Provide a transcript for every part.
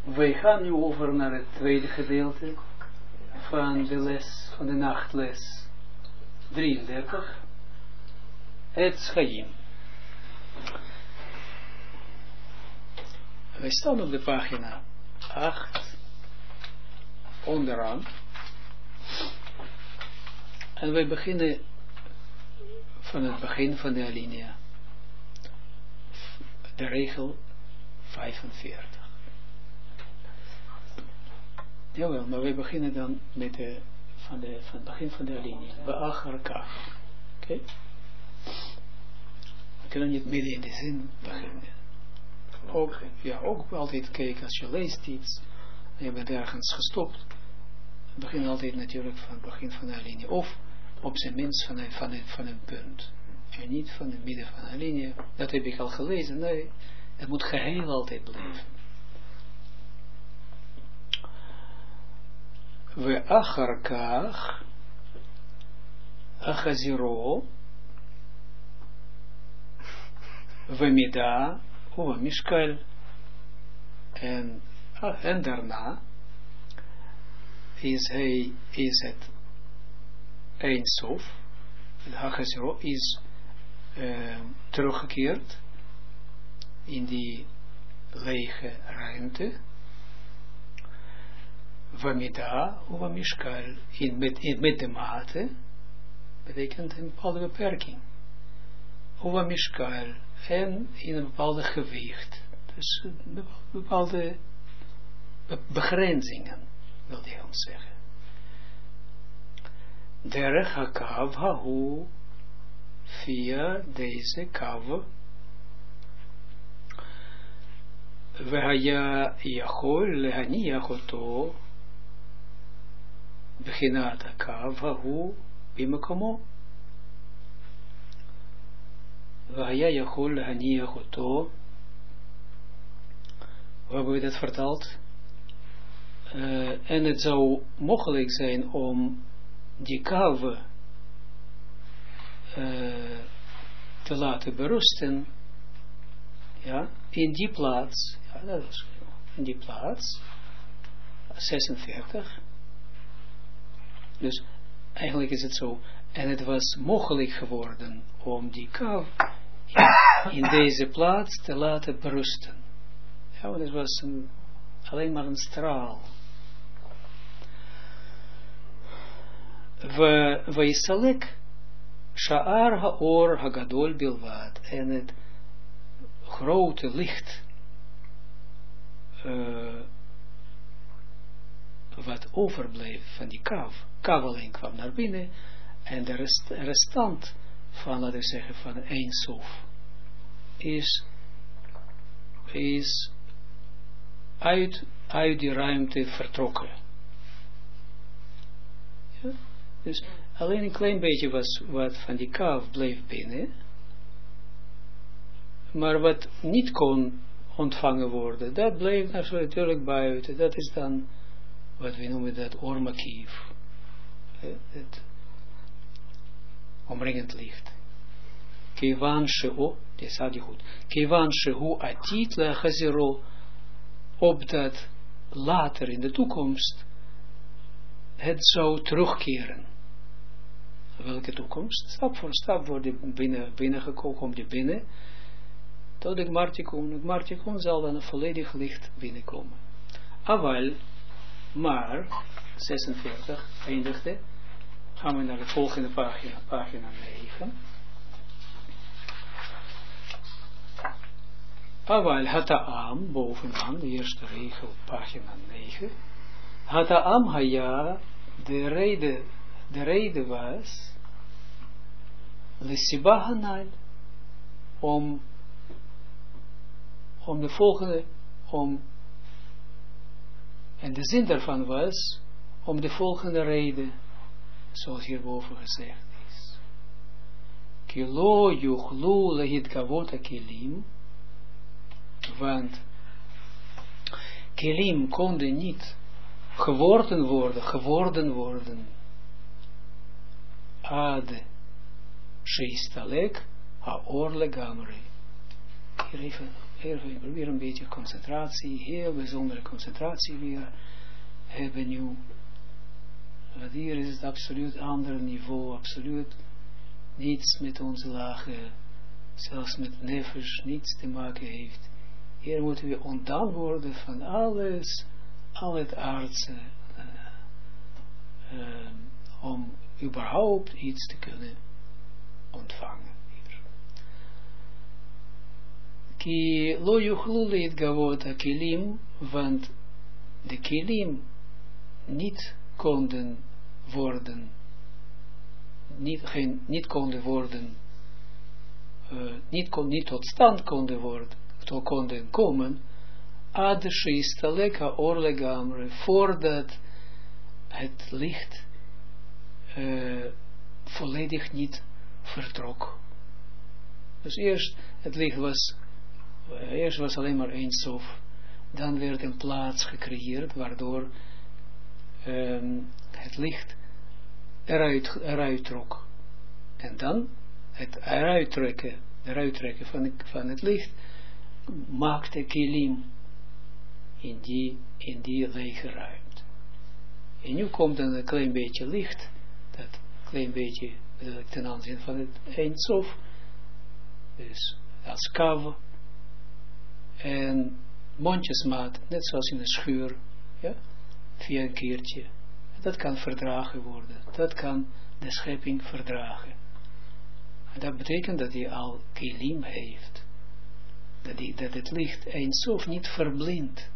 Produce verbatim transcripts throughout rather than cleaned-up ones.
wij gaan nu over naar het tweede gedeelte van de les, van de nachtles drieëndertig. Het Chaim. Wij staan op de pagina acht, onderaan. En wij beginnen van het begin van de alinea. De regel vijfenveertig. Jawel, maar wij beginnen dan met de, van, de, van het begin van de alinea. Beacharka. Oké? Okay? We kunnen niet midden in de zin beginnen. Ook, ja, ook altijd kijken, als je leest iets, en je bent ergens gestopt, begin altijd natuurlijk van het begin van de alinea. Of op zijn minst van een, van een, van een punt. En niet van het midden van de alinea. Dat heb ik al gelezen. Nee, het moet geheel altijd blijven. We acharkach achaziro we mida uwe mishkal en, en daarna is hij is het Ein Sof, het Hachazero is uh, teruggekeerd in die lege ruimte. Vamida of Mishkal, in met, in, met de mate, betekent een bepaalde beperking. Of Mishkal, en in een bepaalde gewicht. Dus bepaalde be begrenzingen, wil hij ons zeggen. Derech hakav hahu, via deze kav, vehaya yachol lehaniach oto, beginat hakav hahu, bimakomo, vehaya yachol lehaniach oto, hoe hebben we dat vertaald? Uh, en het zou mogelijk zijn om die kave uh, te laten berusten, ja, in die plaats, ja, dat is in die plaats, zesenveertig, dus eigenlijk is het zo, en het was mogelijk geworden om die kave in, in deze plaats te laten berusten, ja, want het was een, alleen maar een straal. Vaisalek Sha'ar Haor Hagadol Bilvat, en het grote licht uh, wat overbleef van die kav, kav alleen kwam naar binnen en de rest, restant van, laten we zeggen, van Ein Sof is is uit, uit die ruimte vertrokken. Ja? Dus alleen een klein beetje was wat van die kaaf bleef binnen, maar wat niet kon ontvangen worden, dat bleef natuurlijk buiten. Dat is dan wat we noemen dat ormakief, het omringend licht. Kevan shehu, dit staat je goed. Kevan shehu atit la chaziro, opdat later in de toekomst het zou terugkeren. Welke toekomst? Stap voor stap wordt die binnen, binnengekomen, komt die binnen, tot de Gmartikun. De Gmartikun zal dan een volledig licht binnenkomen. Aval, maar, zesenveertig, eindigde, gaan we naar de volgende pagina, pagina negen. Aval hata'am, bovenaan, de eerste regel, pagina negen. Hata'am haya, de reden, de reden was, lesiba hanal, om, om de volgende, om, en de zin daarvan was, om de volgende reden, zoals hierboven gezegd is. Kilo yuchlu lehit kavota kelim, want kelim konden niet geworden worden, geworden worden, ad sheistalek haor legamri. Hier even even, probeer een beetje concentratie, heel bijzondere concentratie weer hebben nu. Want hier is het absoluut ander niveau, absoluut niets met onze lage, zelfs met nefesh, niets te maken heeft. Hier moeten we ontdaan worden van alles, al het aardse, uh, uh, om überhaupt iets te kunnen ontvangen. Ki lo yuchlu leitgavot ha-kilim, want de kilim niet konden worden, niet, geen, niet konden worden, uh, niet, kon, niet tot stand konden worden, tot konden komen, ad sheistaleka or legamre, voordat het licht uh, volledig niet vertrok. Dus eerst, het licht was, uh, eerst was alleen maar één sof, dan werd een plaats gecreëerd, waardoor um, het licht eruit, eruit trok. En dan, het eruit trekken, eruit trekken van, van het licht, maakte kilim in die, in die lege ruimte. En nu komt dan een klein beetje licht, dat klein beetje ten aanzien van het eindsof, dus als kav, en mondjesmaat, net zoals in een schuur, ja, via een keertje. Dat kan verdragen worden, dat kan de schepping verdragen. En dat betekent dat hij al kilim heeft, dat, die, dat het licht eindsof niet verblindt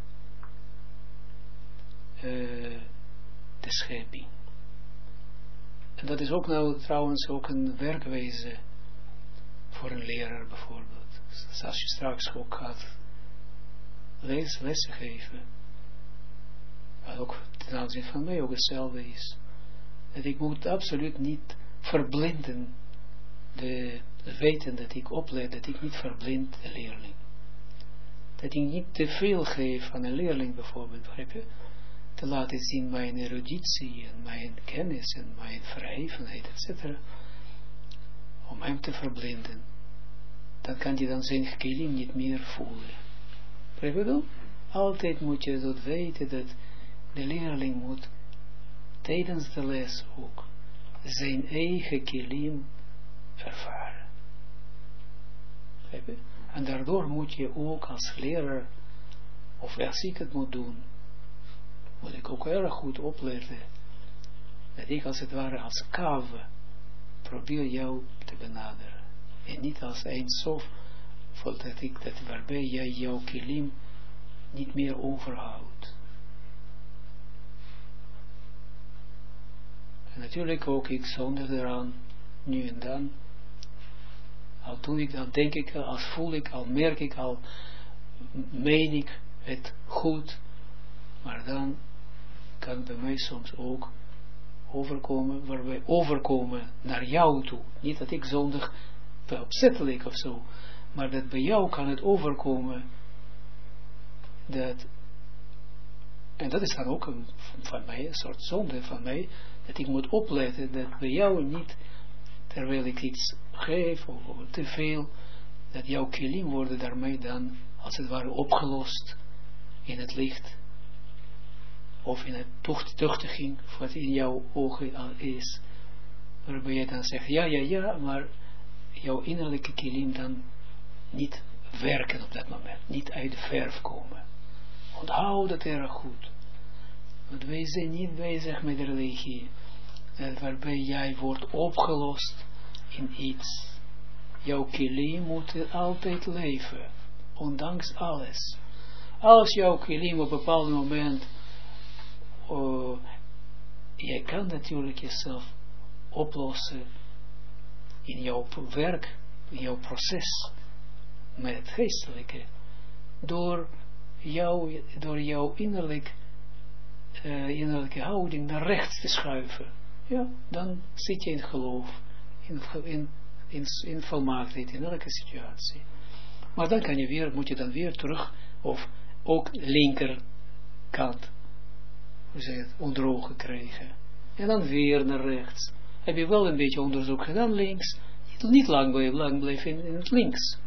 uh, de schepping. En dat is ook nou trouwens ook een werkwijze voor een leraar bijvoorbeeld. Dus als je straks ook gaat les, lessen geven, wat ook ten aanzien van mij ook hetzelfde is, dat ik moet absoluut niet verblinden, de, de weten dat ik opleid, dat ik niet verblind de leerling. Dat ik niet te veel geef aan een leerling bijvoorbeeld, begrijp je? Te laten zien mijn eruditie en mijn kennis en mijn verhevenheid, et cetera. Om hem te verblinden. Dan kan hij dan zijn kilim niet meer voelen. Begrijp je wel? Altijd moet je dat weten, dat de leerling moet tijdens de les ook zijn eigen kilim ervaren. Begrijp je? En daardoor moet je ook als leraar, of als ik het moet doen, moet ik ook erg goed opletten, dat ik als het ware als kave probeer jou te benaderen. En niet als eindsof, dat ik dat waarbij jij jouw kilim niet meer overhoudt. En natuurlijk ook ik zonder eraan, nu en dan, al doe ik, dan denk ik, al voel ik, al merk ik, al meen ik het goed, maar dan kan bij mij soms ook overkomen, waarbij overkomen naar jou toe. Niet dat ik zondig opzettelijk of zo, maar dat bij jou kan het overkomen, dat, en dat is dan ook een, van mij, een soort zonde van mij, dat ik moet opletten dat bij jou niet, terwijl ik iets geef, of, of te veel, dat jouw kilim worden daarmee dan, als het ware, opgelost in het licht, of in het tuchtiging, wat in jouw ogen al is, waarbij je dan zegt, ja, ja, ja, maar jouw innerlijke kilim dan niet werken op dat moment, niet uit de verf komen. Onthoud dat erg goed. Want wij zijn niet bezig met de religie, waarbij jij wordt opgelost in iets. Jouw kilim moet altijd leven, ondanks alles. Als jouw kilim op een bepaald moment, uh, jij kan natuurlijk jezelf oplossen in jouw werk, in jouw proces met het geestelijke, door jou, door jouw innerlijk, uh, innerlijke houding naar rechts te schuiven. Ja, dan zit je in geloof, in, in, in, in volmaaktheid, in elke situatie. Maar dan kan je weer, moet je dan weer terug, of ook linkerkant, hoe zeg je het, onder ogen krijgen. En dan weer naar rechts. Heb je wel een beetje onderzoek gedaan links, niet lang blijven, lang blijven in, in het links.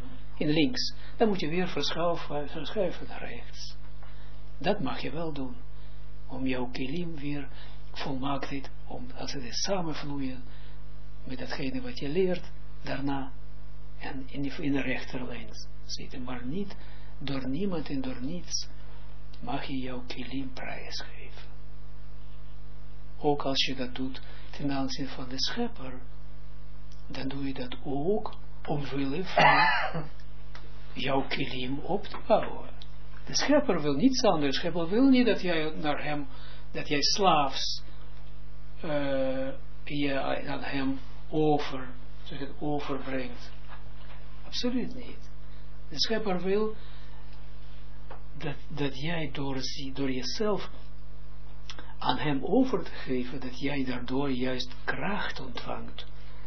in links, dan moet je weer verschuiven, verschuiven naar rechts. Dat mag je wel doen, om jouw kilim weer volmaaktheid, om, als ze dit samenvloeien met datgene wat je leert, daarna, en in, in de rechterlijn zitten, maar niet door niemand en door niets mag je jouw kilim prijsgeven. Ook als je dat doet ten aanzien van de schepper, dan doe je dat ook omwille van jouw kilim op te bouwen. De schepper wil niets anders. De schepper wil niet dat jij naar hem, dat jij slaafs uh, je aan hem over, zeg het, overbrengt. Absoluut niet. De schepper wil dat, dat jij door, door jezelf aan hem over te geven, dat jij daardoor juist kracht ontvangt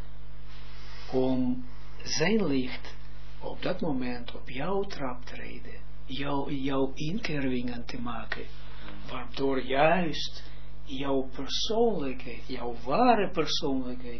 om zijn licht op dat moment op jouw traptreden, jou, jouw inkervingen te maken, waardoor juist jouw persoonlijkheid, jouw ware persoonlijkheid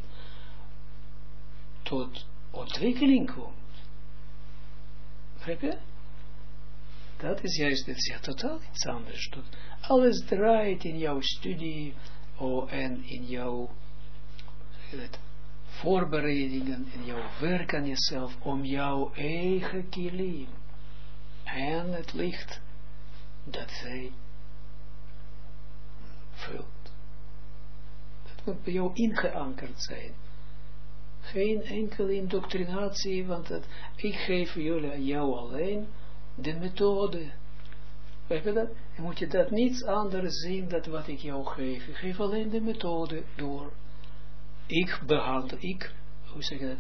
tot ontwikkeling komt. Begrijp je? Dat is juist, dat is ja totaal iets anders. Alles draait in jouw studie oh, en in jouw het, voorbereidingen, in jouw werk aan jezelf, om jouw eigen kilim en het licht dat zij vult. Dat moet bij jou ingeankerd zijn. Geen enkele indoctrinatie, want dat, ik geef jullie aan jou alleen de methode. Weet je dat? En moet je dat niets anders zien dan wat ik jou geef. Ik geef alleen de methode door. Ik behandel, ik, hoe zeg je dat,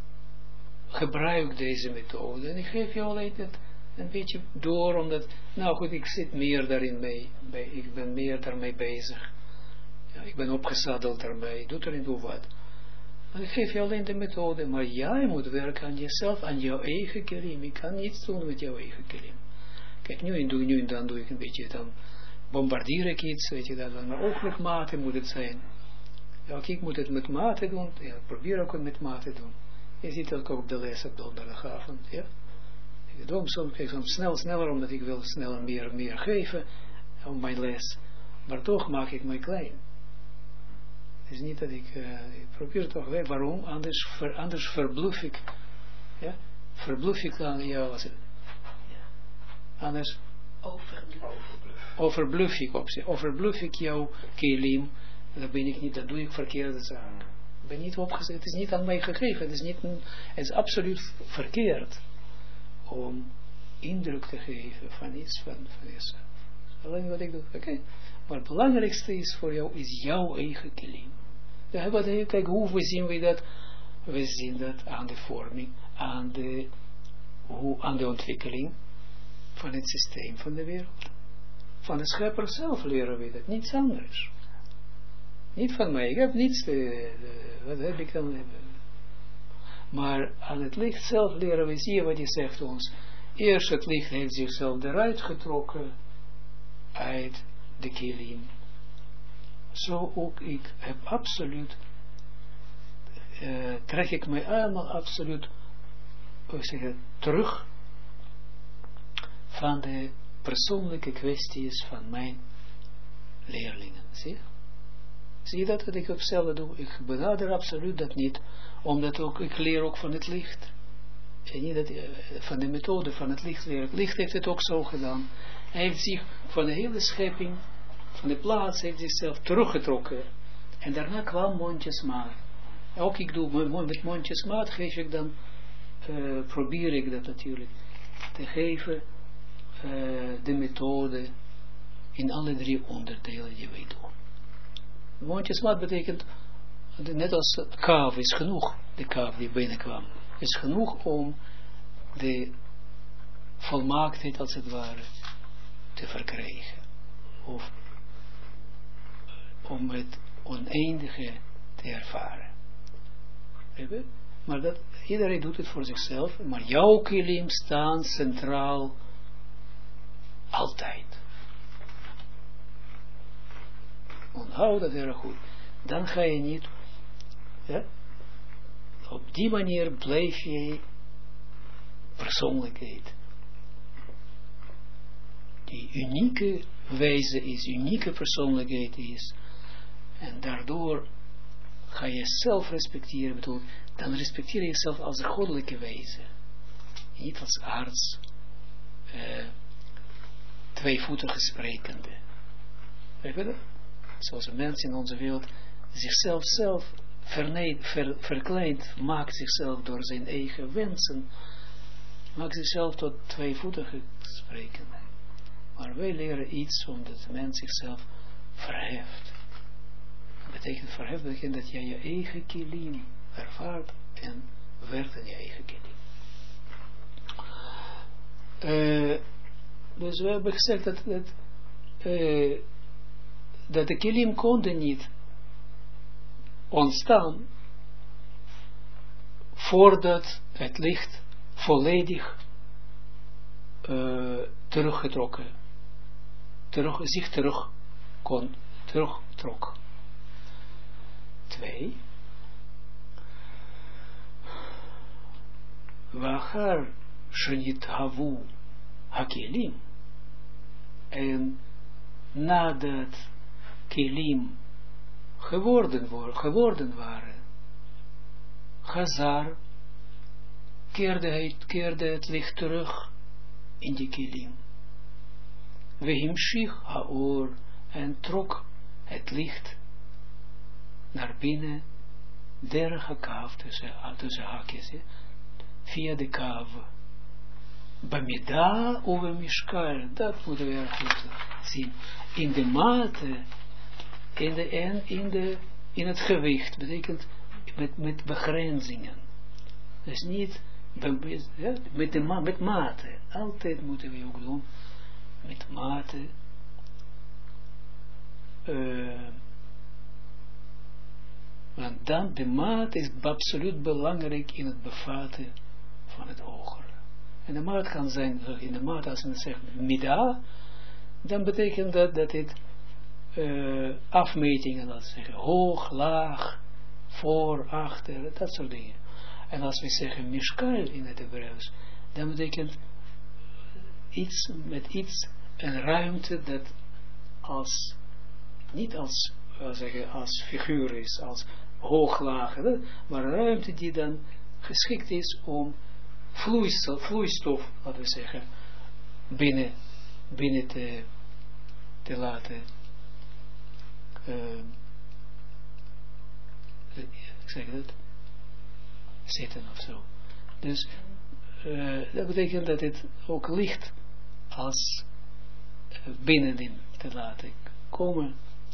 gebruik deze methode. En ik geef jou alleen het een beetje door, omdat, nou goed, ik zit meer daarin mee. Bij, ik ben meer daarmee bezig. Ja, ik ben opgezadeld daarmee. Doe er niet toe wat. Maar ik geef je alleen de methode, maar jij moet werken aan jezelf, aan jouw eigen kilim. Ik kan niets doen met jouw eigen kilim. Kijk, nu en, doe, nu en dan doe ik een beetje, dan bombardeer ik iets, weet je dat, maar ook met mate moet het zijn. Ja, ik moet het met mate doen, ja, probeer ook het met mate doen. Je ziet dat ook op de les op donderdagavond, ja. Ik doe soms, ik soms snel, sneller, omdat ik wil sneller meer, meer geven op mijn les. Maar toch maak ik mij klein. Het is niet dat ik, uh, ik probeer toch weer, waarom? Anders, ver, anders verbloef ik. Ja? Verbloef ik dan, ja, was het? Ja. Anders overbluf. Overbluf ik op zich. Overbluf ik jouw kelim. Dat ben ik niet, dat doe ik verkeerde zaken. Ik ben niet opgezet, het is niet aan mij gegeven. Het is, niet een, het is absoluut verkeerd om indruk te geven van iets van, van jezelf. Alleen wat ik doe, oké. Okay. Maar het belangrijkste is voor jou, is jouw eigen kilim. Kijk, hoe we zien we dat? We zien dat aan de vorming, aan de, hoe, aan de ontwikkeling van het systeem van de wereld. Van de schepper zelf leren we dat, niets anders. Niet van mij, ik heb niets te, de, wat heb ik dan, maar aan het licht zelf leren we, zie je wat hij zegt ons. Eerst het licht heeft zichzelf eruit getrokken, uit de kilim. Zo ook ik heb absoluut, uh, trek ik mij allemaal absoluut, hoe zeg je, terug van de persoonlijke kwesties van mijn leerlingen. Zie je? Zie je dat wat ik ook zelf doe? Ik benader absoluut dat niet, omdat ook, ik leer ook van het licht. En niet dat, uh, van de methode van het licht leren. Het licht heeft het ook zo gedaan. Hij heeft zich van de hele schepping, van de plaats, heeft zichzelf teruggetrokken. En daarna kwam mondjesmaat. Ook ik doe met mondjesmaat, geef ik dan, uh, probeer ik dat natuurlijk te geven, uh, de methode in alle drie onderdelen die wij doen. Mondjesmaat betekent, net als kaaf is genoeg, de kaaf die binnenkwam, is genoeg om de volmaaktheid als het ware te verkrijgen. Of om het oneindige te ervaren. Maar dat, iedereen doet het voor zichzelf, maar jouw kilim staan centraal altijd. Onthoud dat erg goed. Dan ga je niet, ja, op die manier blijf je persoonlijkheid. Die unieke wijze is, unieke persoonlijkheid is. En daardoor ga je zelf respecteren, bedoel, dan respecteer je jezelf als een goddelijke wijze. Niet als arts, uh, tweevoetige sprekende. Weet je dat? Zoals een mens in onze wereld zichzelf zelf verneed, ver, verkleint, maakt zichzelf door zijn eigen wensen, maakt zichzelf tot tweevoetige sprekende. Maar wij leren iets omdat de mens zichzelf verheft. Dat betekent verheft, betekent dat jij je eigen kilim ervaart en werkt in je eigen kilim. Uh, dus we hebben gezegd dat, dat, uh, dat de kilim konden niet ontstaan voordat het licht volledig uh, teruggetrokken, terug, zich terug kon, terugtrok. Twee. Wachar shenit havu hakelim. En nadat kelim geworden, worden, geworden waren, Chazar keerde, hij, keerde het licht terug in die kelim. Vehimshich haor, en trok het licht naar binnen, der hakav, tussen, tussen haakjes, via de kav. Bamida over mishkal, dat moeten we erg goed zien. In de mate, in, de, en in, de, in het gewicht, betekent met, met begrenzingen. Dus niet ja, met, de, met mate. Altijd moeten we ook doen met mate. Uh, want dan de mate is absoluut belangrijk in het bevatten van het hogere. En de maat kan zijn, in de maat als men zegt mida, dan betekent dat dat het uh, afmetingen, laten we zeggen, hoog, laag, voor, achter, dat soort dingen. En als we zeggen mishkal in het Hebreeuws, dan betekent iets met iets, een ruimte dat als, niet als, uh, zeggen, als figuur is, als hoog, laag, hè, maar een ruimte die dan geschikt is om vloeistof, vloeistof laten we zeggen, binnen, binnen te, te laten uh, ik zeg dat zitten of zo. Dus uh, dat betekent dat het ook licht als uh, binnenin te laten komen.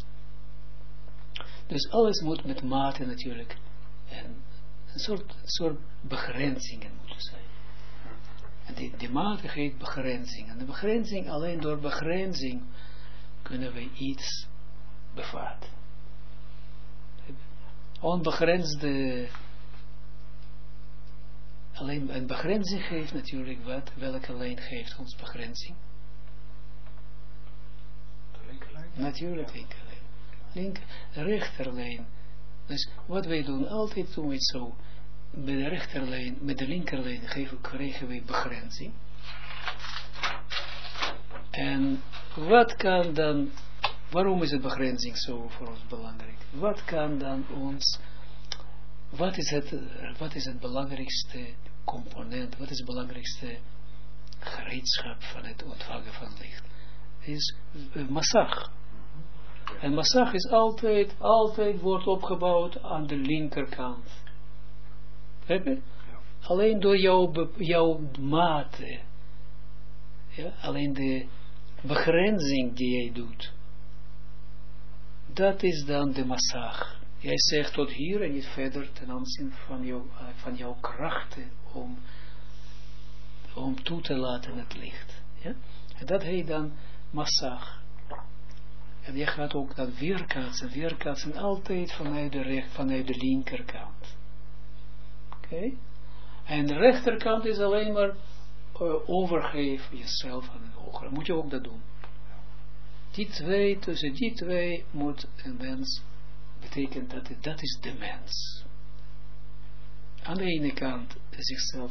Dus alles moet met mate natuurlijk en een soort, een soort begrenzingen moeten zijn. En die, die mate heet begrenzing. En de begrenzing, alleen door begrenzing kunnen we iets bevatten. Onbegrensde, alleen een begrenzing geeft natuurlijk wat, welke lijn geeft ons begrenzing? Linkerlijn? Natuurlijk linkerlijn. Link, rechterlijn. Dus wat wij doen, altijd doen we het zo. Met de rechterlijn, met de linkerlijn geven, krijgen we begrenzing. En wat kan dan, waarom is het begrenzing zo voor ons belangrijk? Wat kan dan ons, wat is het, wat is het belangrijkste component, wat is het belangrijkste gereedschap van het ontvangen van licht? Het is uh, massag. En massag is altijd, altijd wordt opgebouwd aan de linkerkant. Heb je? Alleen door jouw, jouw mate, ja, alleen de begrenzing die jij doet, dat is dan de massag. Jij zegt tot hier en niet verder ten aanzien van, jou, van jouw krachten om, om toe te laten het licht. Ja? En dat heet dan massag. En je gaat ook dan weerkaatsen, weerkaatsen altijd vanuit de, recht, vanuit de linkerkant. Oké? Okay? En de rechterkant is alleen maar uh, overgeef jezelf aan het hogere. Moet je ook dat doen. Die twee, tussen die twee moet een mens, betekent dat dat is de mens. Aan de ene kant zichzelf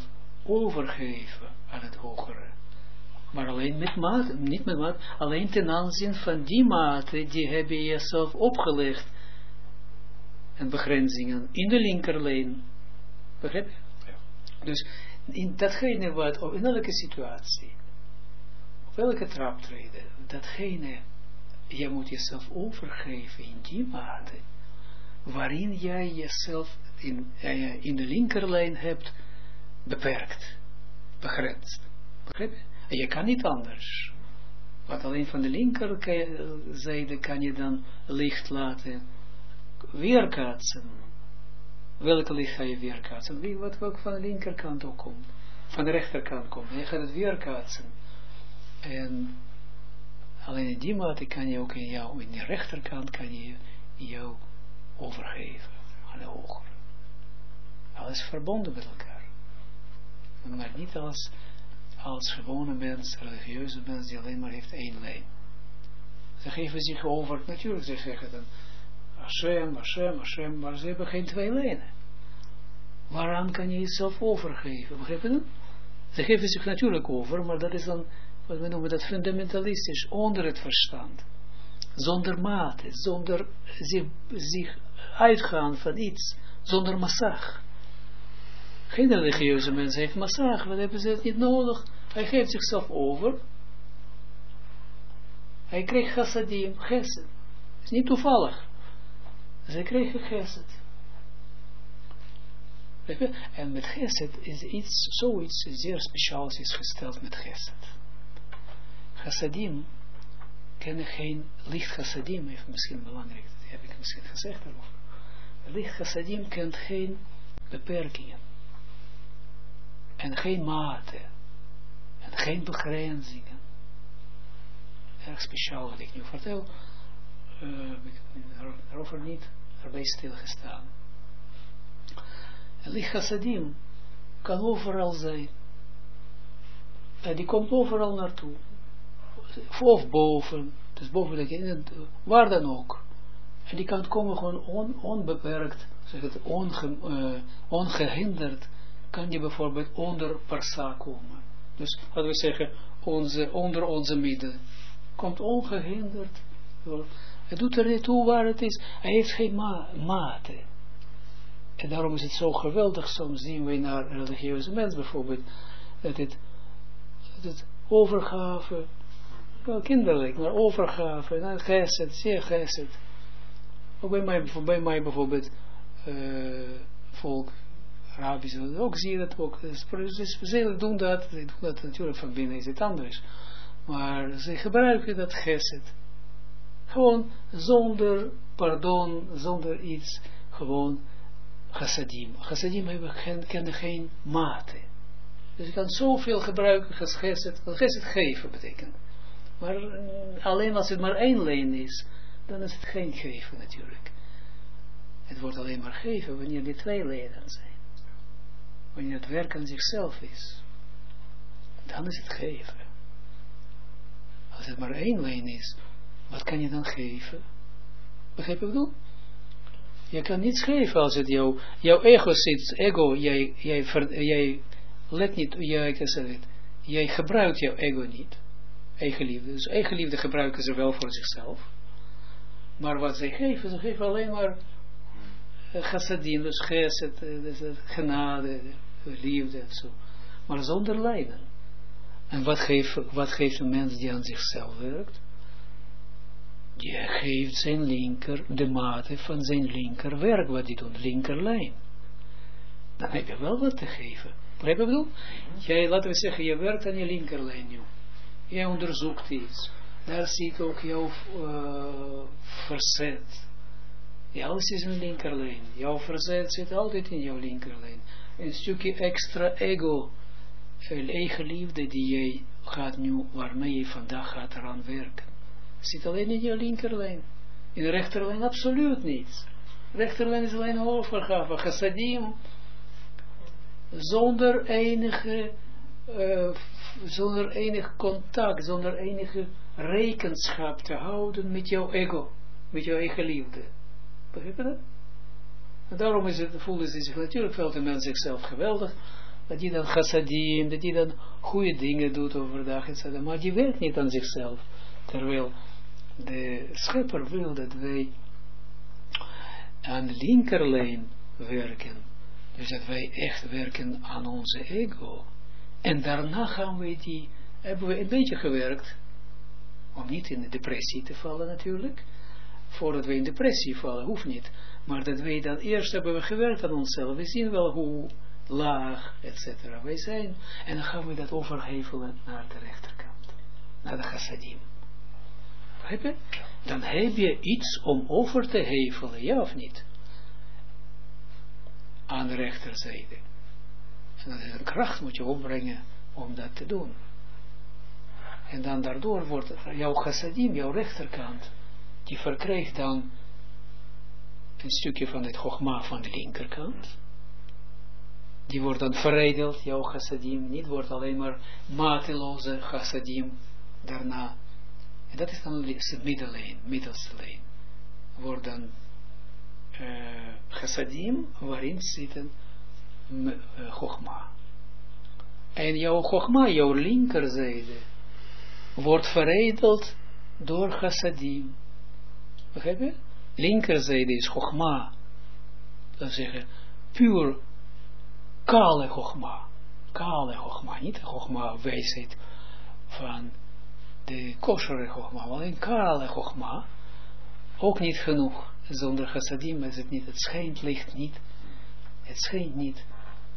overgeven aan het hogere. Maar alleen met mate, niet met mate, alleen ten aanzien van die mate, die heb je jezelf opgelegd. En begrenzingen in de linkerlijn. Begrijp je? Ja. Dus in datgene wat, in elke situatie, op elke traptreden, datgene, je moet jezelf overgeven in die mate, waarin jij jezelf in, uh, in de linkerlijn hebt beperkt, begrensd. Begrijp je? En je kan niet anders. Want alleen van de linkerzijde kan je dan licht laten weerkaatsen. Welke licht ga je weerkaatsen? Wie, wat ook van de linkerkant ook komt. Van de rechterkant komt. En je gaat het weerkaatsen. En alleen in die mate kan je ook in jou, in de rechterkant kan je jou overgeven aan de hogere. Alles verbonden met elkaar. Maar niet als, als gewone mens, religieuze mens die alleen maar heeft één lijn. Ze geven zich over, natuurlijk ze zeggen dan Hashem, Hashem, Hashem, maar ze hebben geen twee lijnen. Waaraan kan je jezelf overgeven? Begrijp je dat? Ze geven zich natuurlijk over, maar dat is dan, wat we noemen dat fundamentalistisch, onder het verstand. Zonder mate, zonder zich, zich uitgaan van iets, zonder massage. Geen religieuze mens heeft massage, wat hebben ze het niet nodig? Hij geeft zichzelf over. Hij kreeg chassadim, chesed. Het is niet toevallig. Zij kregen chesed. En met chesed is iets, zoiets zeer speciaals is gesteld met chesed. Chassadim kennen geen, licht chassadim, even misschien belangrijk, dat heb ik misschien gezegd daarover. Licht chassadim kent geen beperkingen. En geen mate. En geen begrenzingen. Erg speciaal wat ik nu vertel. Uh, ik heb daarover niet erbij stilgestaan. En licht chassadim kan overal zijn. En die komt overal naartoe. Of boven. Dus boven de kinderen. Waar dan ook. En die kan komen gewoon on, onbeperkt. Zeg het, onge, uh, ongehinderd. Kan die bijvoorbeeld onder parsa komen. Dus laten we zeggen, onze, onder onze midden. Komt ongehinderd. Hij doet er niet toe waar het is. Hij heeft geen ma mate. En daarom is het zo geweldig. Soms zien we naar religieuze mensen bijvoorbeeld. Dat het, dat het overgave. Wel kinderlijk, maar overgave. Nou, gesed, zeer gesed. Ook bij mij, bij mij bijvoorbeeld. Uh, volk. Arabisch, ook zie je dat ook. Dus ze doen dat, ze doen dat natuurlijk van binnen is het anders. Maar ze gebruiken dat gesed. Gewoon zonder pardon, zonder iets, gewoon chassadim. Chassadim hebben geen, kennen geen mate. Dus je kan zoveel gebruiken als gesed, wat gesed geven betekent. Maar alleen als het maar één lijn is, dan is het geen geven natuurlijk. Het wordt alleen maar geven wanneer die twee lijnen zijn. Wanneer het werk aan zichzelf is, dan is het geven. Als het maar één lijn is, wat kan je dan geven? Begrijp je wat ik bedoel? Je kan niets geven als het jou, jouw ego zit, ego, jij, jij, jij let niet, jij, het, jij gebruikt jouw ego niet. Eigenliefde. Dus eigenliefde gebruiken ze wel voor zichzelf. Maar wat zij geven, ze geven alleen maar chassadim, dus chesed, dus genade, liefde en zo. Maar zonder lijden. En wat geeft, wat geeft een mens die aan zichzelf werkt? Die geeft zijn linker, de mate van zijn linker werk, wat die doet, linkerlijn. Dan heb je wel wat te geven. Begrijp je wat ik bedoel? Jij, laten we zeggen, je werkt aan je linkerlijn nu. Jij onderzoekt iets. Daar zie ik ook jouw uh, verzet. Ja, alles is een linkerlijn. Jouw verzet zit altijd in jouw linkerlijn. Een stukje extra ego, eigen liefde die jij gaat nu, waarmee je vandaag gaat eraan werken. Zit alleen in jouw linkerlijn. In de rechterlijn absoluut niet. Rechterlijn is alleen overgave. Chassadim, zonder enige, uh, zonder enig contact, zonder enige rekenschap te houden met jouw ego, met jouw eigen liefde. Begrijp je dat? En daarom is het, voelen ze zich natuurlijk, velt de mens zichzelf geweldig. dat die dan chassadim, dat die dan goede dingen doet overdag, et cetera. Maar die werkt niet aan zichzelf. Terwijl de schepper wil dat wij aan de linkerlijn werken. Dus dat wij echt werken aan onze ego. En daarna gaan we die, hebben we een beetje gewerkt, om niet in de depressie te vallen natuurlijk. Voordat we in depressie vallen, hoeft niet. Maar dat wij dan eerst hebben we gewerkt aan onszelf. We zien wel hoe laag, et cetera wij zijn. En dan gaan we dat overhevelen naar de rechterkant. Naar de chassadim. Begrijp je? Dan heb je iets om over te hevelen, ja of niet? Aan de rechterzijde. En dat is een kracht moet je opbrengen om dat te doen. En dan daardoor wordt jouw chassadim, jouw rechterkant, die verkrijgt dan een stukje van het chogma van de linkerkant. Die wordt dan verijdeld, jouw chassadim, niet wordt alleen maar mateloze chassadim daarna. En dat is dan de middellijn, middelste lijn. Wordt dan uh, chassadim waarin zitten uh, chogma. En jouw chogma, jouw linkerzijde, wordt verijdeld door chassadim. Begrijp je? Linkerzijde is chogma, dat zeggen, puur kale chogma. Kale chogma, niet chogma wijsheid van de kosher chogma, maar een kale chogma, ook niet genoeg. Zonder chassadim is het niet, het schijnt licht niet, het schijnt niet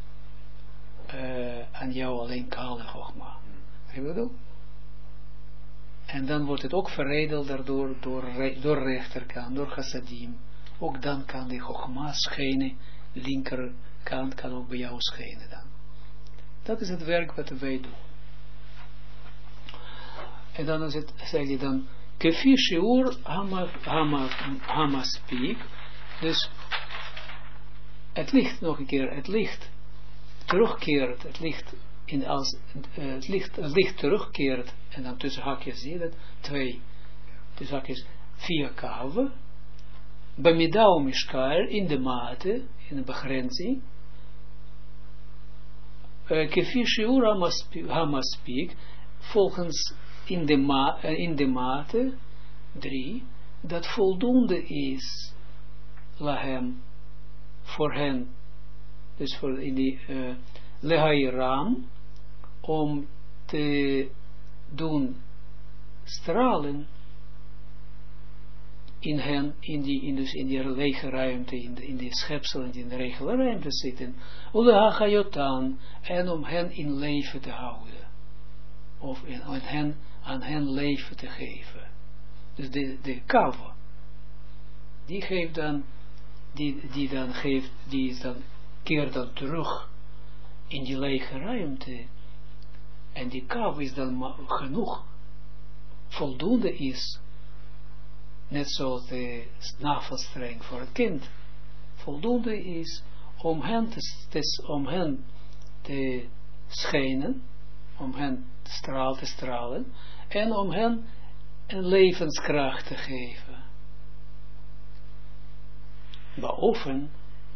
uh, aan jou alleen kale chogma. Heb je dat? En dan wordt het ook verrijdeld daardoor, door, door rechterkant, door chassadim. Ook dan kan de chogma schijnen, linkerkant kan ook bij jou schijnen dan. Dat is het werk wat wij doen. En dan is het, zeg je dan, kefi shiur hama, hama, hama speak. Dus het licht, nog een keer, het licht terugkeert, het licht in als, uh, het, licht, het licht terugkeert, en dan tussen haakjes zie je dat, twee, tussen haakjes, vier kaven, bamidau mishkal, in de mate, in de begrenzing, kefi shiur hama speak, volgens in de, ma, uh, in de mate, drie, dat voldoende is, lahem, voor hen, dus voor in die, uh, lehairam, om te doen stralen in hen, in die, in dus in die lege ruimte, in de, in die schepselen die in de regele ruimte zitten, ulehachayotan, en om hen in leven te houden, of in, aan, hen, aan hen leven te geven. Dus de, de kava, die geeft dan, die, die dan geeft, die is dan, keert dan terug in die lege ruimte, en die kav is dan genoeg, voldoende is, net zoals de navelstreng voor het kind, voldoende is om hen te, te, om hen te schijnen, om hen te stralen, te stralen, en om hen een levenskracht te geven. Boven,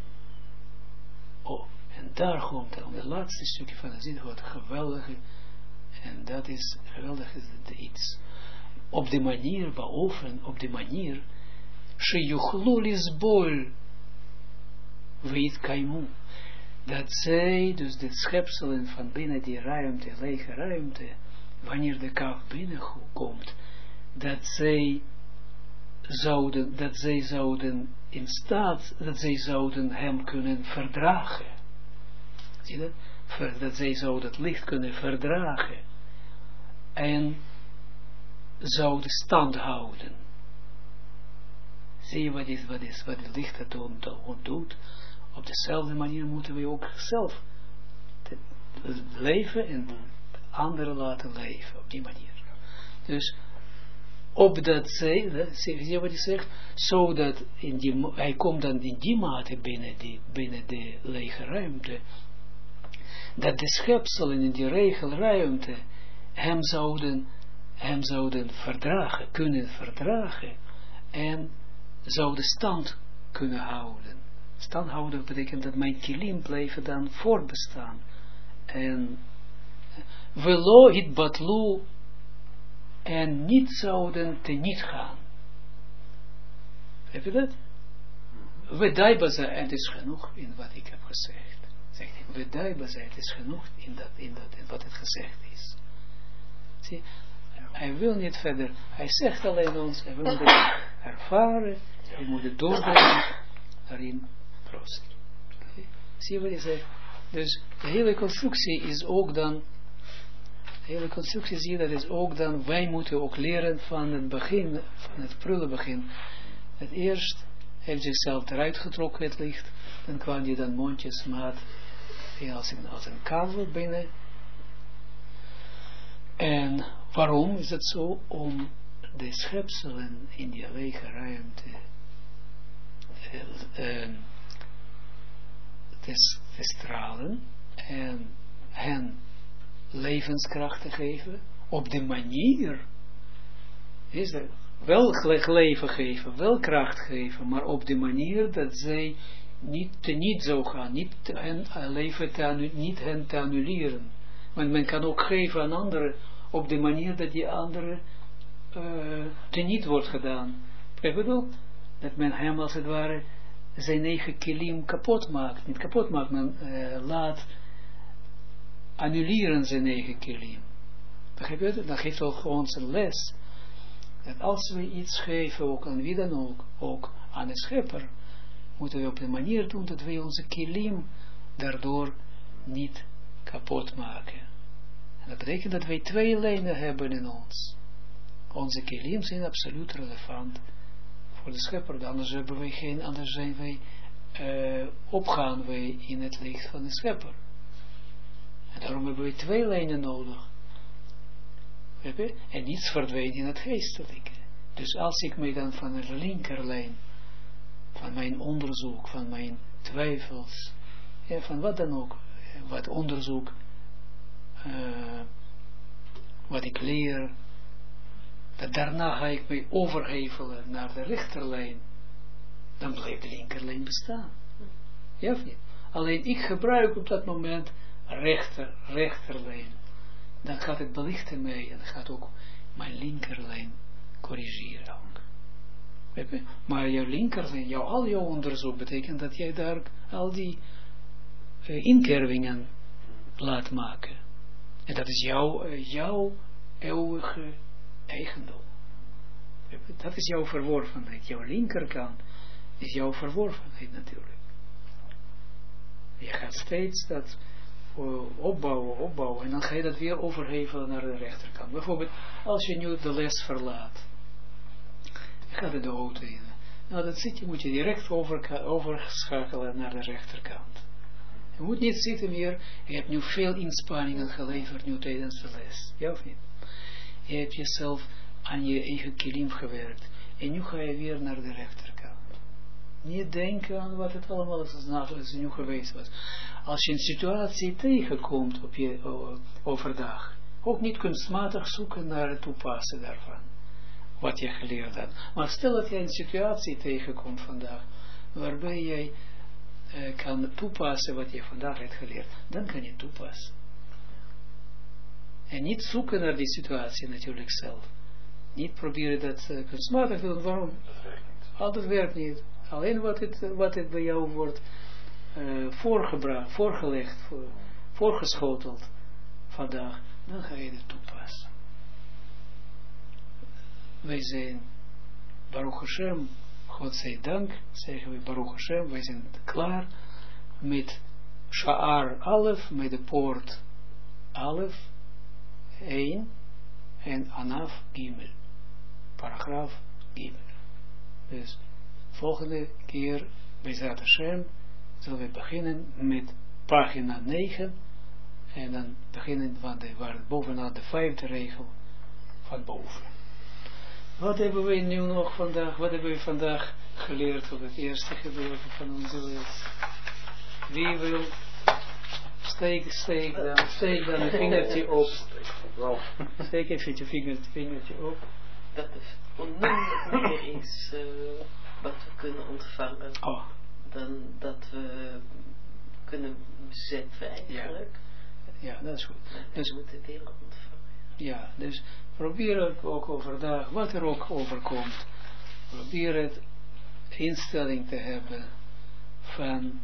oh, en daar komt dan het laatste stukje van de zin, wat geweldige, en dat is, geweldig is het iets. Op de manier, boven, op de manier, sheyuchlu lisbol, weet kaimu, dat zij, dus de schepselen van binnen die ruimte, lege ruimte, wanneer de kaf binnenkomt, dat zij zouden, dat zij zouden in staat, dat zij zouden hem kunnen verdragen. Zie je dat? Ver, dat zij zouden het licht kunnen verdragen. En zouden stand houden. Zie je wat is, wat is, wat het licht dat doet? Op dezelfde manier moeten we ook zelf leven en anderen laten leven. Op die manier. Dus opdat zij, zie je wat hij zegt, zodat in die, hij komt dan in die mate binnen, die, binnen de lege ruimte, dat de schepselen in die regelruimte hem zouden, hem zouden verdragen, kunnen verdragen, en zouden stand kunnen houden. Stand houden betekent dat mijn kilim blijven dan voortbestaan, en velo hit batlu en niet zouden teniet gaan. Heb je dat? We daibaza, en het is genoeg in wat ik heb gezegd. Zegt hij, we daibaza, het is genoeg in dat, in dat, in wat het gezegd is. Zie, hij wil niet verder, hij zegt alleen ons, hij wil het ervaren, hij moet het doorbrengen, daarin troost. Okay. Zie je wat hij zegt? Dus de hele constructie is ook dan, de hele constructie zie je, dat is ook dan, wij moeten ook leren van het begin, van het prullen begin. Het eerst heeft zichzelf eruit getrokken, het licht, dan kwam je dan mondjesmaat als een, als een kabel binnen. En waarom is het zo? Om de schepselen in die lege ruimte uh, uh, te, te stralen en hen levenskracht te geven op de manier, is er wel leven geven, wel kracht geven, maar op de manier dat zij niet, niet zo gaan, niet hen leven te, niet hen te annuleren. Want men kan ook geven aan anderen op de manier dat die andere uh, teniet wordt gedaan. Ik bedoel, dat men hem als het ware zijn eigen kilim kapot maakt. Niet kapot maakt, men uh, laat annuleren zijn eigen kilim. Begrijp je dat? Dat geeft ook ons een les. Dat als we iets geven, ook aan wie dan ook, ook aan de schepper, moeten we op een manier doen dat we onze kilim daardoor niet kapot maken. En dat betekent dat wij twee lijnen hebben in ons. Onze kilim zijn absoluut relevant voor de schepper. Anders hebben wij geen, anders zijn wij, uh, opgaan wij in het licht van de schepper. En daarom hebben wij twee lijnen nodig. En niets verdwijnt in het geestelijke. Dus als ik mij dan van de linkerlijn, van mijn onderzoek, van mijn twijfels, ja, van wat dan ook, wat onderzoek, uh, wat ik leer, dat daarna ga ik mij overhevelen naar de rechterlijn, dan blijft de linkerlijn bestaan. Ja of niet? Alleen ik gebruik op dat moment rechter, rechterlijn. Dan gaat het belichten mij en gaat ook mijn linkerlijn corrigeren ook. Maar jouw linkerlijn, jouw, al jouw onderzoek betekent dat jij daar al die uh, inkervingen laat maken. En dat is jouw, uh, jouw eeuwige eigendom. Dat is jouw verworvenheid. Jouw linkerkant is jouw verworvenheid natuurlijk. Je gaat steeds dat opbouwen, opbouwen en dan ga je dat weer overhevelen naar de rechterkant. Bijvoorbeeld, als je nu de les verlaat, je gaat de auto in, nou dat zit je, moet je direct over, overschakelen naar de rechterkant. Je moet niet zitten meer, je hebt nu veel inspanningen geleverd nu tijdens de les, ja of niet? Je hebt jezelf aan je eigen kilim gewerkt en nu ga je weer naar de rechterkant. Niet denken aan wat het allemaal is, is nu geweest was. Als je een situatie tegenkomt op je uh, overdag, ook niet kunstmatig zoeken naar het toepassen daarvan, wat je geleerd hebt. Maar stel dat je een situatie tegenkomt vandaag, waarbij jij uh, kan toepassen wat je vandaag hebt geleerd, dan kan je toepassen. En niet zoeken naar die situatie natuurlijk zelf. Niet proberen dat uh, kunstmatig te doen. Waarom? Altijd werkt niet. Alleen wat het, wat het bij jou wordt uh, voorgebracht, voorgelegd, voor, voorgeschoteld vandaag, dan ga je het toepassen. Wij zijn Baruch Hashem, God zij dank, zeggen we Baruch Hashem, wij zijn klaar met Sha'ar Alef, met de poort Alef, één, en Anaf Gimel, paragraaf Gimel. Dus volgende keer bij Zat Hashem zullen we beginnen met pagina negen en dan beginnen van de, waar bovenaan de vijfde regel van boven. Wat hebben we nu nog vandaag, wat hebben we vandaag geleerd op het eerste gedeelte van onze les? Wie wil, steek, steek dan, steek dan een vingertje op. Steek even je vingertje, vingertje op. Dat het onmiddellijk meer is uh, wat we kunnen ontvangen, oh. dan dat we kunnen bezetten eigenlijk. Ja. Ja, dat is goed. Dus Dus, moet de wereld ontvangen. ja, dus probeer het ook overdag, wat er ook overkomt, probeer het instelling te hebben van,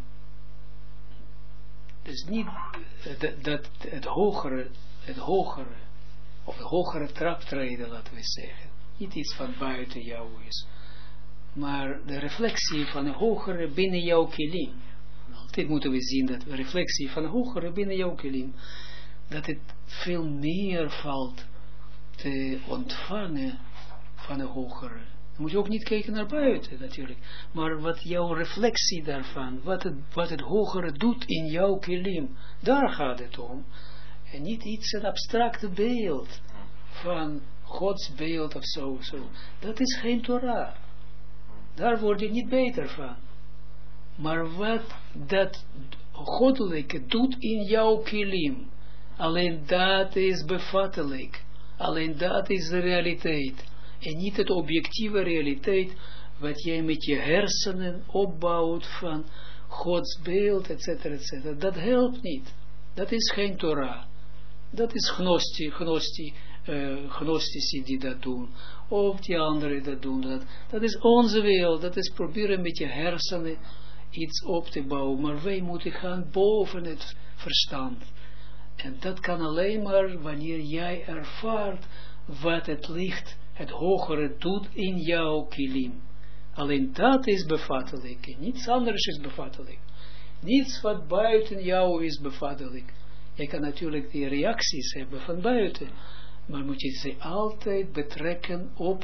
dus niet dat, dat het hogere, het hogere, of de hogere traptreden, laten we zeggen, niet iets van buiten jou is, maar de reflectie van een hogere binnen jouw kilim. Altijd moeten we zien dat de reflectie van een hogere binnen jouw kilim, dat het veel meer valt te ontvangen van een hogere. Dan moet je ook niet kijken naar buiten natuurlijk, maar wat jouw reflectie daarvan, wat het, wat het hogere doet in jouw kilim, daar gaat het om. En niet iets, een abstracte beeld van Gods beeld of zo, zo. Dat is geen Torah. Daar word je niet beter van. Maar wat dat goddelijke doet in jouw kilim, alleen dat is bevattelijk. Alleen dat is de realiteit. En niet het objectieve realiteit, wat jij met je hersenen opbouwt van Gods beeld, et cetera, et cetera. Dat helpt niet. Dat is geen Torah. Dat is gnosti, gnosti, uh, gnostici die dat doen. Of die anderen dat doen. Dat, dat is onze wereld. Dat is proberen met je hersenen iets op te bouwen. Maar wij moeten gaan boven het verstand. En dat kan alleen maar wanneer jij ervaart wat het licht, het hogere doet in jouw kilim. Alleen dat is bevattelijk. Niets anders is bevattelijk. Niets wat buiten jou is bevattelijk. Je kan natuurlijk die reacties hebben van buiten. Maar moet je ze altijd betrekken op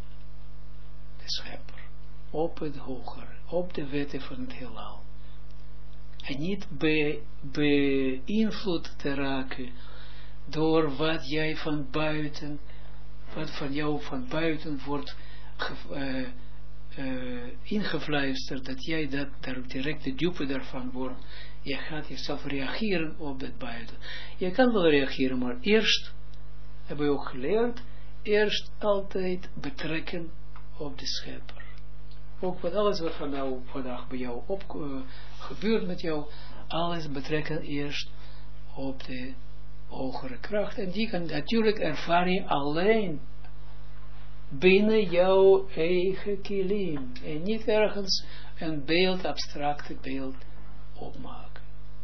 de schepper. Op het hogere. Op de wetten van het heelal. En niet be, beïnvloed te raken door wat jij van buiten, wat van jou van buiten wordt ge, uh, uh, ingefluisterd, dat jij dat, daar direct de dupe daarvan wordt. Je gaat jezelf reageren op het buiten. Je kan wel reageren, maar eerst, hebben we ook geleerd, eerst altijd betrekken op de schepper. Ook wat alles wat van nou, vandaag bij jou op, uh, gebeurt met jou, alles betrekken eerst op de hogere kracht. En die kan natuurlijk ervaar je alleen binnen jouw eigen kilim. En niet ergens een beeld, abstracte beeld opmaken.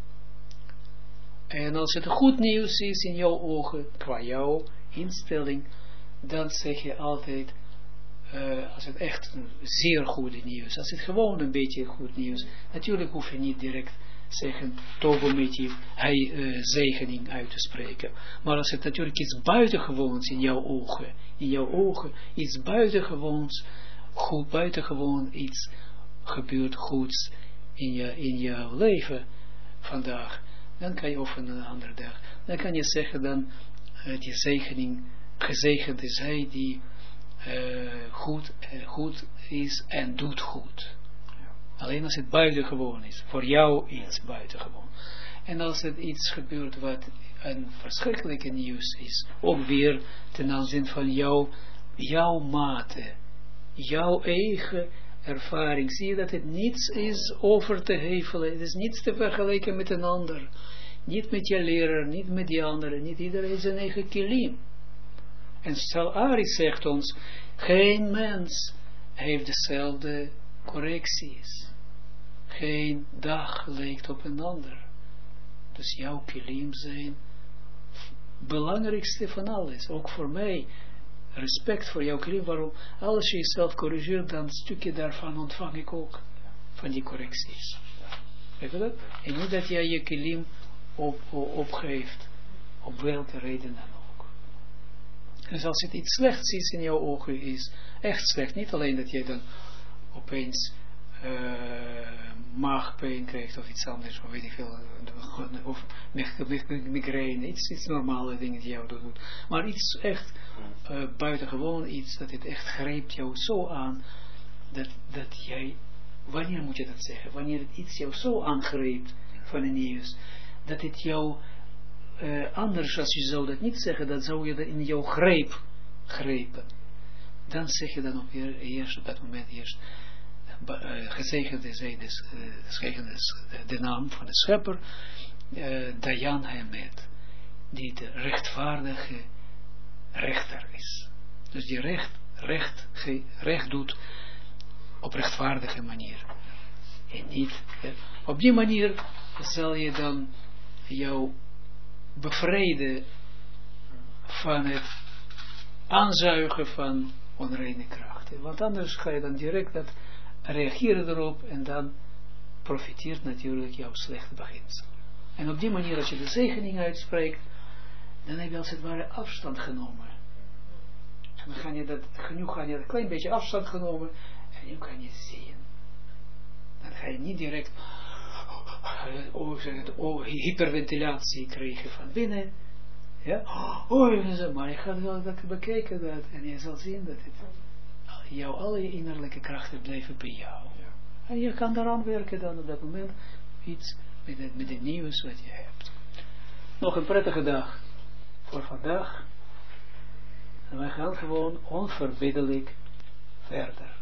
En als het goed nieuws is in jouw ogen, qua jouw instelling, dan zeg je altijd, Uh, als het echt een zeer goede nieuws, als het gewoon een beetje goed nieuws, natuurlijk hoef je niet direct zeggen, togo met je hij, uh, zegening uit te spreken. Maar als het natuurlijk iets buitengewoons in jouw ogen, in jouw ogen, iets buitengewoons, goed, buitengewoon iets gebeurt goeds in, je, in jouw leven vandaag, dan kan je, of een andere dag, dan kan je zeggen dan, uh, die zegening, gezegend is hij die Uh, goed, uh, goed is en doet goed. Ja. Alleen als het buitengewoon is. Voor jou iets buitengewoon. En als het iets gebeurt wat een verschrikkelijke nieuws is. Ook weer ten aanzien van jou, jouw mate. Jouw eigen ervaring. Zie je dat het niets is over te hevelen. Het is niets te vergelijken met een ander. Niet met je leraar, niet met die anderen. Niet iedereen zijn eigen kilim. En Sal Ari zegt ons, geen mens heeft dezelfde correcties. Geen dag lijkt op een ander. Dus jouw kilim zijn belangrijkste van alles. Ook voor mij, respect voor jouw kilim. Waarom? Als je jezelf corrigeert, dan een stukje daarvan ontvang ik ook. Van die correcties. Weet je dat? En niet dat jij je kilim op, op, opgeeft. Op welke reden dan ook. Dus als het iets slechts is in jouw ogen is, echt slecht, niet alleen dat jij dan opeens uh, maagpijn krijgt of iets anders, of weet ik veel, of migraine, iets, iets normale dingen die jou doet, maar iets echt uh, buitengewoon, iets dat het echt grijpt jou zo aan, dat, dat jij, wanneer moet je dat zeggen, wanneer het iets jou zo aangrijpt van een nieuws, dat het jou Uh, anders als je zou dat niet zeggen, dan zou je dat in jouw greep grepen. Dan zeg je dan op je, eerst, op dat moment eerst, uh, gezegend is hij, dus, uh, gezegend is de naam van de schepper, uh, Dayan Haemet. die de rechtvaardige rechter is. Dus die recht, recht, recht doet op rechtvaardige manier. En niet, ja, op die manier zal je dan jou bevrijden van het aanzuigen van onreine krachten. Want anders ga je dan direct dat reageren erop en dan profiteert natuurlijk jouw slechte beginsel. En op die manier, als je de zegening uitspreekt, dan heb je als het ware afstand genomen. En dan ga je dat, nu ga je een klein beetje afstand genomen en nu kan je zien. Dan ga je niet direct oh, zeg het, oh, hyperventilatie krijgen van binnen. Ja? Oh, maar je gaat wel dat bekijken dat en je zal zien dat het jouw alle innerlijke krachten blijven bij jou. Ja. En je kan daaraan werken dan op dat moment iets met het, met het nieuws wat je hebt. Nog een prettige dag voor vandaag. En wij gaan gewoon onverbiddelijk verder.